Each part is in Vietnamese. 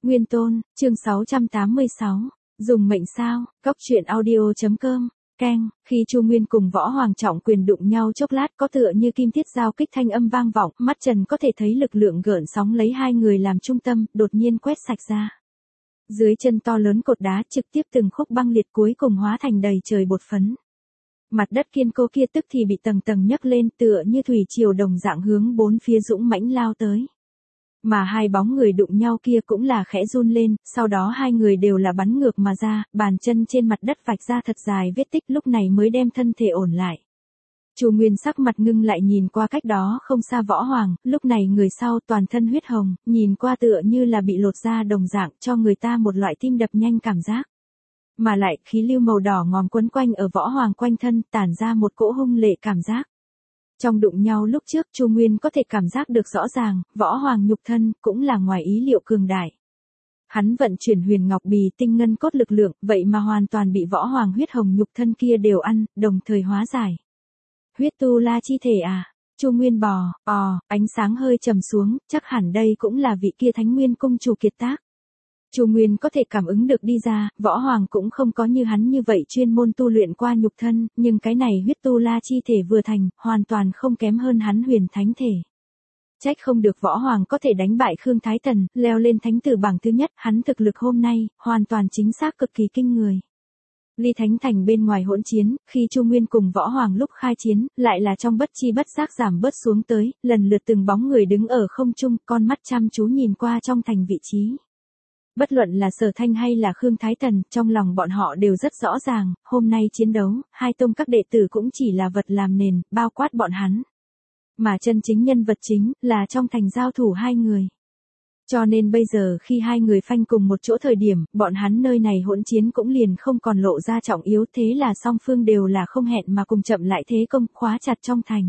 Nguyên Tôn, chương 686, dùng mệnh sao, Cóc truyện audio.com, Keng, khi Chu Nguyên cùng Võ Hoàng trọng quyền đụng nhau chốc lát có tựa như kim thiết giao kích thanh âm vang vọng, mắt Trần có thể thấy lực lượng gợn sóng lấy hai người làm trung tâm, đột nhiên quét sạch ra. Dưới chân to lớn cột đá trực tiếp từng khúc băng liệt cuối cùng hóa thành đầy trời bột phấn. Mặt đất kiên cố kia tức thì bị tầng tầng nhấc lên tựa như thủy triều đồng dạng hướng bốn phía dũng mãnh lao tới. Mà hai bóng người đụng nhau kia cũng là khẽ run lên, sau đó hai người đều là bắn ngược mà ra, bàn chân trên mặt đất vạch ra thật dài vết tích lúc này mới đem thân thể ổn lại. Chu Nguyên sắc mặt ngưng lại nhìn qua cách đó không xa Võ Hoàng, lúc này người sau toàn thân huyết hồng, nhìn qua tựa như là bị lột da đồng dạng cho người ta một loại tim đập nhanh cảm giác. Mà lại khí lưu màu đỏ ngòm quấn quanh ở Võ Hoàng quanh thân tản ra một cỗ hung lệ cảm giác. Trong đụng nhau lúc trước Chu Nguyên có thể cảm giác được rõ ràng, Võ Hoàng nhục thân cũng là ngoài ý liệu cường đại. Hắn vận chuyển huyền ngọc bì tinh ngân cốt lực lượng, vậy mà hoàn toàn bị Võ Hoàng huyết hồng nhục thân kia đều ăn, đồng thời hóa giải. Huyết tu la chi thể à? Chu Nguyên ánh sáng hơi trầm xuống, chắc hẳn đây cũng là vị kia Thánh Nguyên cung chủ kiệt tác. Chu Nguyên có thể cảm ứng được đi ra, Võ Hoàng cũng không có như hắn như vậy chuyên môn tu luyện qua nhục thân, nhưng cái này huyết tu la chi thể vừa thành, hoàn toàn không kém hơn hắn huyền thánh thể. Trách không được Võ Hoàng có thể đánh bại Khương Thái Tần, leo lên thánh tử bảng thứ nhất, hắn thực lực hôm nay, hoàn toàn chính xác cực kỳ kinh người. Ly Thánh Thành bên ngoài hỗn chiến, khi Chu Nguyên cùng Võ Hoàng lúc khai chiến, lại là trong bất chi bất giác giảm bớt xuống tới, lần lượt từng bóng người đứng ở không trung, con mắt chăm chú nhìn qua trong thành vị trí. Bất luận là Sở Thanh hay là Khương Thái Tần, trong lòng bọn họ đều rất rõ ràng, hôm nay chiến đấu, hai tông các đệ tử cũng chỉ là vật làm nền, bao quát bọn hắn. Mà chân chính nhân vật chính, là trong thành giao thủ hai người. Cho nên bây giờ khi hai người phanh cùng một chỗ thời điểm, bọn hắn nơi này hỗn chiến cũng liền không còn lộ ra trọng yếu, thế là song phương đều là không hẹn mà cùng chậm lại thế công, khóa chặt trong thành.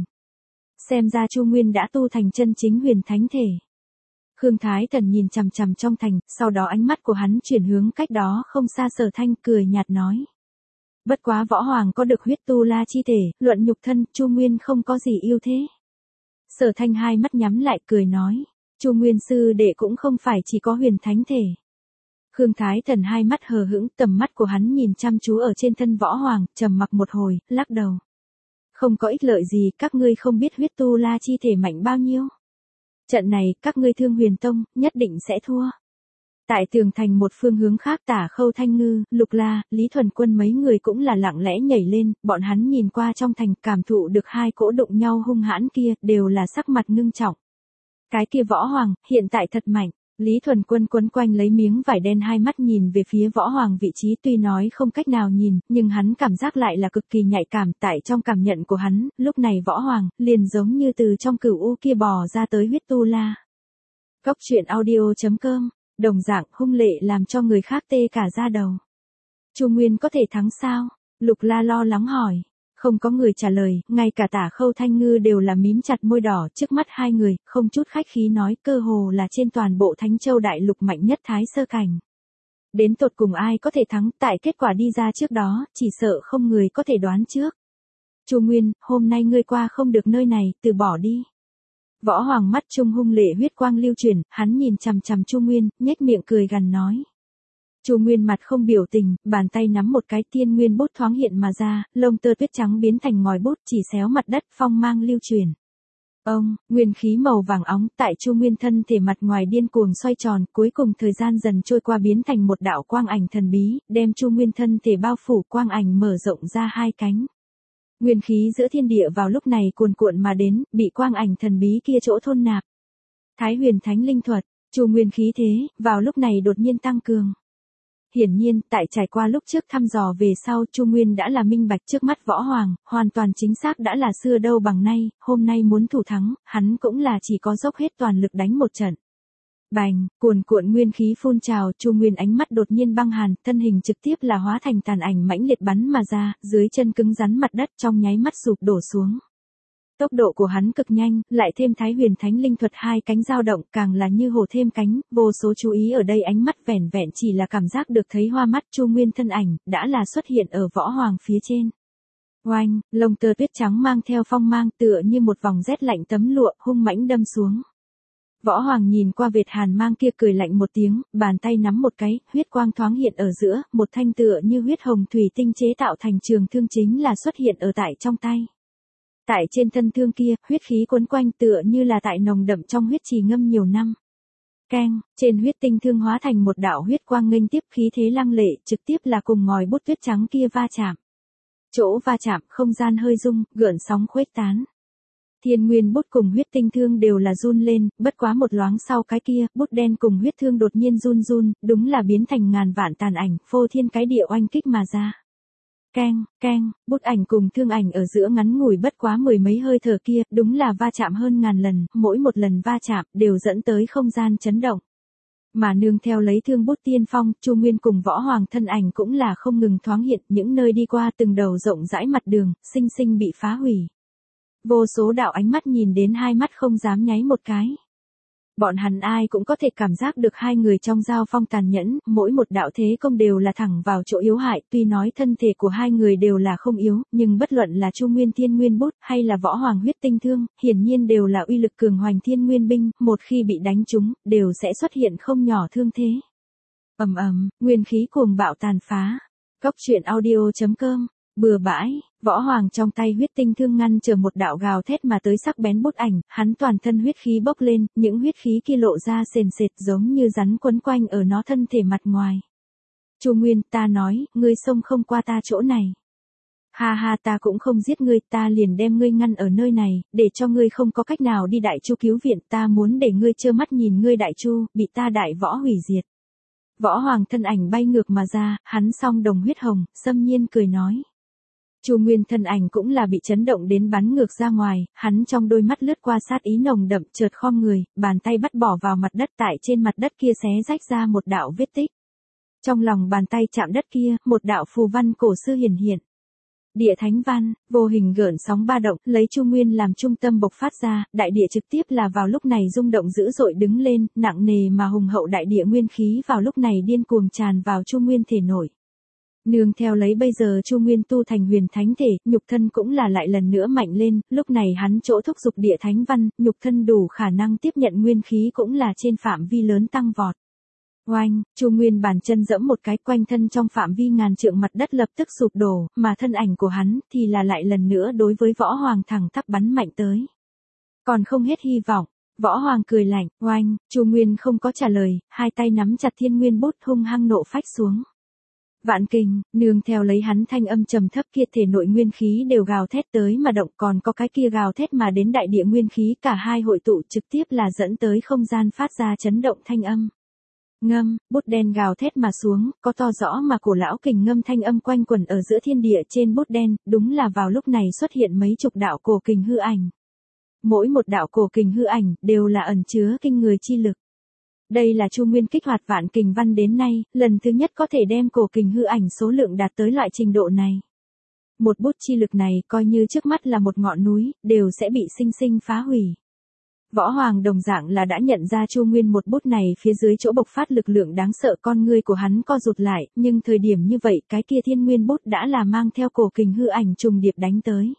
Xem ra Chu Nguyên đã tu thành chân chính huyền thánh thể. Khương Thái Tần nhìn chằm chằm trong thành, sau đó ánh mắt của hắn chuyển hướng cách đó không xa Sở Thanh, cười nhạt nói. Bất quá Võ Hoàng có được huyết tu la chi thể, luận nhục thân, Chu Nguyên không có gì ưu thế. Sở Thanh hai mắt nhắm lại cười nói. Chu Nguyên sư đệ cũng không phải chỉ có huyền thánh thể. Khương Thái Tần hai mắt hờ hững, tầm mắt của hắn nhìn chăm chú ở trên thân Võ Hoàng, trầm mặc một hồi, lắc đầu. Không có ích lợi gì, các ngươi không biết huyết tu la chi thể mạnh bao nhiêu. Trận này, các ngươi Thương Huyền Tông, nhất định sẽ thua. Tại tường thành một phương hướng khác Tả Khâu Thanh Ngư, Lục La, Lý Thuần Quân mấy người cũng là lặng lẽ nhảy lên, bọn hắn nhìn qua trong thành, cảm thụ được hai cỗ đụng nhau hung hãn kia, đều là sắc mặt ngưng trọng. Cái kia Võ Hoàng, hiện tại thật mạnh. Lý Thuần Quân quấn quanh lấy miếng vải đen hai mắt nhìn về phía Võ Hoàng vị trí, tuy nói không cách nào nhìn, nhưng hắn cảm giác lại là cực kỳ nhạy cảm, tại trong cảm nhận của hắn, lúc này Võ Hoàng, liền giống như từ trong cửu u kia bò ra tới huyết tu la. Cóc truyện audio.com, đồng dạng hung lệ làm cho người khác tê cả da đầu. Chu Nguyên có thể thắng sao? Lục La lo lắng hỏi. Không có người trả lời, ngay cả Tả Khâu Thanh Ngư đều là mím chặt môi đỏ trước mắt hai người, không chút khách khí nói cơ hồ là trên toàn bộ Thánh Châu Đại Lục mạnh nhất thái sơ cảnh. Đến tột cùng ai có thể thắng, tại kết quả đi ra trước đó, chỉ sợ không người có thể đoán trước. Chu Nguyên, hôm nay ngươi qua không được nơi này, từ bỏ đi. Võ Hoàng mắt trung hung lệ huyết quang lưu chuyển, hắn nhìn chằm chằm Chu Nguyên, nhếch miệng cười gằn nói. Chu Nguyên mặt không biểu tình, bàn tay nắm một cái tiên nguyên bút thoáng hiện mà ra, lông tơ tuyết trắng biến thành ngòi bút chỉ xéo mặt đất, phong mang lưu truyền. Nguyên khí màu vàng óng tại Chu Nguyên thân thể mặt ngoài điên cuồng xoay tròn, cuối cùng thời gian dần trôi qua biến thành một đạo quang ảnh thần bí, đem Chu Nguyên thân thể bao phủ, quang ảnh mở rộng ra hai cánh. Nguyên khí giữa thiên địa vào lúc này cuồn cuộn mà đến, bị quang ảnh thần bí kia chỗ thôn nạp. Thái Huyền Thánh Linh Thuật, Chu Nguyên khí thế, vào lúc này đột nhiên tăng cường. Hiển nhiên, tại trải qua lúc trước thăm dò về sau, Chu Nguyên đã là minh bạch trước mắt Võ Hoàng, hoàn toàn chính xác đã là xưa đâu bằng nay, hôm nay muốn thủ thắng, hắn cũng là chỉ có dốc hết toàn lực đánh một trận. Bành, cuồn cuộn nguyên khí phun trào, Chu Nguyên ánh mắt đột nhiên băng hàn, thân hình trực tiếp là hóa thành tàn ảnh mãnh liệt bắn mà ra, dưới chân cứng rắn mặt đất trong nháy mắt sụp đổ xuống. Tốc độ của hắn cực nhanh, lại thêm Thái Huyền Thánh Linh Thuật hai cánh dao động, càng là như hổ thêm cánh, vô số chú ý ở đây ánh mắt vẻn vẹn chỉ là cảm giác được thấy hoa mắt. Chu Nguyên thân ảnh, đã là xuất hiện ở Võ Hoàng phía trên. Oanh, lông tơ tuyết trắng mang theo phong mang tựa như một vòng rét lạnh tấm lụa, hung mãnh đâm xuống. Võ Hoàng nhìn qua vệt hàn mang kia cười lạnh một tiếng, bàn tay nắm một cái, huyết quang thoáng hiện ở giữa, một thanh tựa như huyết hồng thủy tinh chế tạo thành trường thương chính là xuất hiện ở tại trong tay. Tại trên thân thương kia, huyết khí cuốn quanh tựa như là tại nồng đậm trong huyết trì ngâm nhiều năm. Keng, trên huyết tinh thương hóa thành một đạo huyết quang nghênh tiếp khí thế lăng lệ, trực tiếp là cùng ngòi bút tuyết trắng kia va chạm. Chỗ va chạm, không gian hơi rung, gợn sóng khuếch tán. Thiên nguyên bút cùng huyết tinh thương đều là run lên, bất quá một loáng sau cái kia, bút đen cùng huyết thương đột nhiên run run, đúng là biến thành ngàn vạn tàn ảnh, phô thiên cái địa oanh kích mà ra. Keng, keng, bút ảnh cùng thương ảnh ở giữa ngắn ngủi bất quá mười mấy hơi thở kia, đúng là va chạm hơn ngàn lần, mỗi một lần va chạm, đều dẫn tới không gian chấn động. Mà nương theo lấy thương bút tiên phong, Chu Nguyên cùng Võ Hoàng thân ảnh cũng là không ngừng thoáng hiện, những nơi đi qua từng đầu rộng rãi mặt đường, sinh sinh bị phá hủy. Vô số đạo ánh mắt nhìn đến hai mắt không dám nháy một cái. Bọn hắn ai cũng có thể cảm giác được hai người trong giao phong tàn nhẫn, mỗi một đạo thế công đều là thẳng vào chỗ yếu hại, tuy nói thân thể của hai người đều là không yếu, nhưng bất luận là Chu Nguyên Thiên Nguyên Bút hay là Võ Hoàng huyết tinh thương, hiển nhiên đều là uy lực cường hoành thiên nguyên binh, một khi bị đánh trúng, đều sẽ xuất hiện không nhỏ thương thế. Ầm ầm, nguyên khí cuồng bạo tàn phá. Cốc truyện audio.com. Bừa bãi, Võ Hoàng trong tay huyết tinh thương ngăn chờ một đạo gào thét mà tới sắc bén bút ảnh, hắn toàn thân huyết khí bốc lên, những huyết khí kia lộ ra sền sệt giống như rắn quấn quanh ở nó thân thể mặt ngoài. Chu Nguyên, ta nói, ngươi xông không qua ta chỗ này. Ha ha, ta cũng không giết ngươi, ta liền đem ngươi ngăn ở nơi này, để cho ngươi không có cách nào đi Đại Chu cứu viện, ta muốn để ngươi trơ mắt nhìn ngươi Đại Chu, bị ta đại võ hủy diệt. Võ Hoàng thân ảnh bay ngược mà ra, hắn song đồng huyết hồng, xâm nhiên cười nói. Chu Nguyên thân ảnh cũng là bị chấn động đến bắn ngược ra ngoài, hắn trong đôi mắt lướt qua sát ý nồng đậm, chợt khom người, bàn tay bắt bỏ vào mặt đất, tại trên mặt đất kia xé rách ra một đạo vết tích. Trong lòng bàn tay chạm đất kia, một đạo phù văn cổ xưa hiển hiện. Địa thánh văn, vô hình gợn sóng ba động, lấy Chu Nguyên làm trung tâm bộc phát ra, đại địa trực tiếp là vào lúc này rung động dữ dội đứng lên, nặng nề mà hùng hậu đại địa nguyên khí vào lúc này điên cuồng tràn vào Chu Nguyên thể nổi. Nương theo lấy bây giờ Chu Nguyên tu thành huyền thánh thể, nhục thân cũng là lại lần nữa mạnh lên, lúc này hắn chỗ thúc dục địa thánh văn, nhục thân đủ khả năng tiếp nhận nguyên khí cũng là trên phạm vi lớn tăng vọt. Oanh, Chu Nguyên bàn chân dẫm một cái, quanh thân trong phạm vi ngàn trượng mặt đất lập tức sụp đổ, mà thân ảnh của hắn thì là lại lần nữa đối với Võ Hoàng thẳng tắp bắn mạnh tới. Còn không hết hy vọng. Võ Hoàng cười lạnh, oanh, Chu Nguyên không có trả lời, hai tay nắm chặt thiên nguyên bút hung hăng nộ phách xuống. Vạn kình, nương theo lấy hắn thanh âm trầm thấp kia thể nội nguyên khí đều gào thét tới mà động, còn có cái kia gào thét mà đến đại địa nguyên khí, cả hai hội tụ trực tiếp là dẫn tới không gian phát ra chấn động thanh âm. Ngâm, bút đen gào thét mà xuống, có to rõ mà cổ lão kình ngâm thanh âm quanh quẩn ở giữa thiên địa trên bút đen, đúng là vào lúc này xuất hiện mấy chục đạo cổ kình hư ảnh. Mỗi một đạo cổ kình hư ảnh đều là ẩn chứa kinh người chi lực. Đây là Chu Nguyên kích hoạt vạn kình văn đến nay, lần thứ nhất có thể đem cổ kình hư ảnh số lượng đạt tới loại trình độ này. Một bút chi lực này coi như trước mắt là một ngọn núi, đều sẽ bị sinh sinh phá hủy. Võ Hoàng đồng dạng là đã nhận ra Chu Nguyên một bút này phía dưới chỗ bộc phát lực lượng đáng sợ, con ngươi của hắn co rụt lại, nhưng thời điểm như vậy cái kia thiên nguyên bút đã là mang theo cổ kình hư ảnh trùng điệp đánh tới.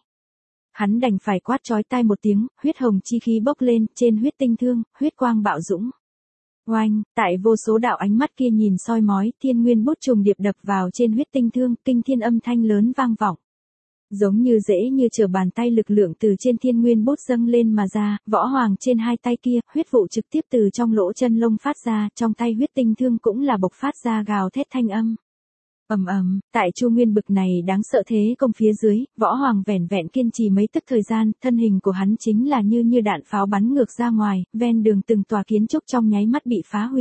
Hắn đành phải quát chói tai một tiếng, huyết hồng chi khí bốc lên, trên huyết tinh thương, huyết quang bạo dũng. Oanh, tại vô số đạo ánh mắt kia nhìn soi mói, thiên nguyên bút trùng điệp đập vào trên huyết tinh thương, kinh thiên âm thanh lớn vang vọng. Giống như dễ như trở bàn tay lực lượng từ trên thiên nguyên bút dâng lên mà ra, Võ Hoàng trên hai tay kia, huyết vụ trực tiếp từ trong lỗ chân lông phát ra, trong tay huyết tinh thương cũng là bộc phát ra gào thét thanh âm. Ầm ầm, tại Chu Nguyên bực này đáng sợ thế công phía dưới, Võ Hoàng vẻn vẹn kiên trì mấy tức thời gian, thân hình của hắn chính là như đạn pháo bắn ngược ra ngoài, ven đường từng tòa kiến trúc trong nháy mắt bị phá hủy.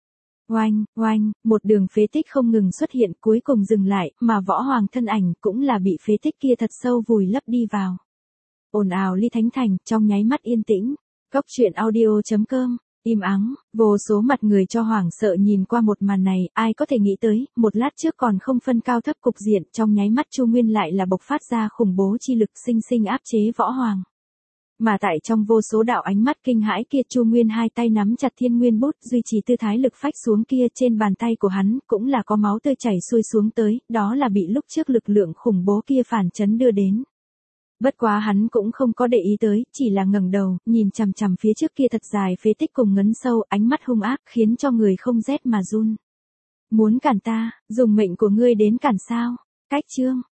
Oanh, oanh, một đường phế tích không ngừng xuất hiện, cuối cùng dừng lại, mà Võ Hoàng thân ảnh cũng là bị phế tích kia thật sâu vùi lấp đi vào. Ồn ào ly thánh thành, trong nháy mắt yên tĩnh. Cốc truyện audio.com. Im ắng, vô số mặt người cho hoảng sợ nhìn qua một màn này, ai có thể nghĩ tới, một lát trước còn không phân cao thấp cục diện, trong nháy mắt Chu Nguyên lại là bộc phát ra khủng bố chi lực sinh sinh áp chế Võ Hoàng. Mà tại trong vô số đạo ánh mắt kinh hãi kia, Chu Nguyên hai tay nắm chặt thiên nguyên bút, duy trì tư thái lực phách xuống kia, trên bàn tay của hắn cũng là có máu tươi chảy xuôi xuống tới, đó là bị lúc trước lực lượng khủng bố kia phản chấn đưa đến. Bất quá hắn cũng không có để ý tới, chỉ là ngẩng đầu, nhìn chằm chằm phía trước kia thật dài phế tích cùng ngấn sâu, ánh mắt hung ác, khiến cho người không rét mà run. Muốn cản ta, dùng mệnh của ngươi đến cản sao? Cách chương